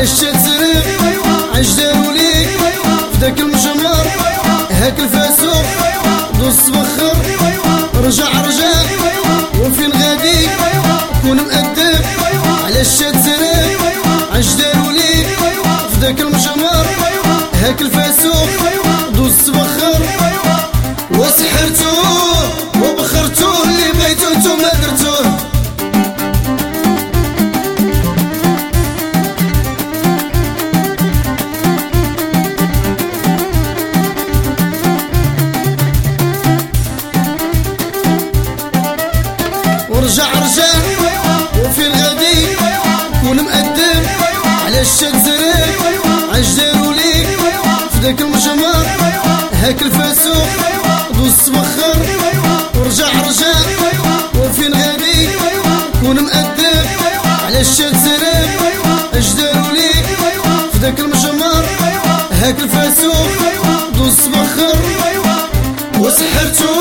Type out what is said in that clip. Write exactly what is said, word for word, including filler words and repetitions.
الشات زريق عاش دارو ليك فداك المجمر هاك الفاسوق دوز بخر رجع رجع وفين غادي كون مأدب على الشات زريق عاش دارو ليك فداك المجمر هاك الفاسوق دوز بخر وسحرتوه وبخرتوه اللي بغيتو نتوما درتوه. ورجع رجع وفين غادي كون مأدب على الشات زريق عاش دارو ليك فداك المجمر هاك الفاسوق دوز بخر ورجع رجع وفين غادي كون مأدب على الشات زريق عاش دارو ليك فداك المجمر هاك الفاسوق دوز بخر وسحرتو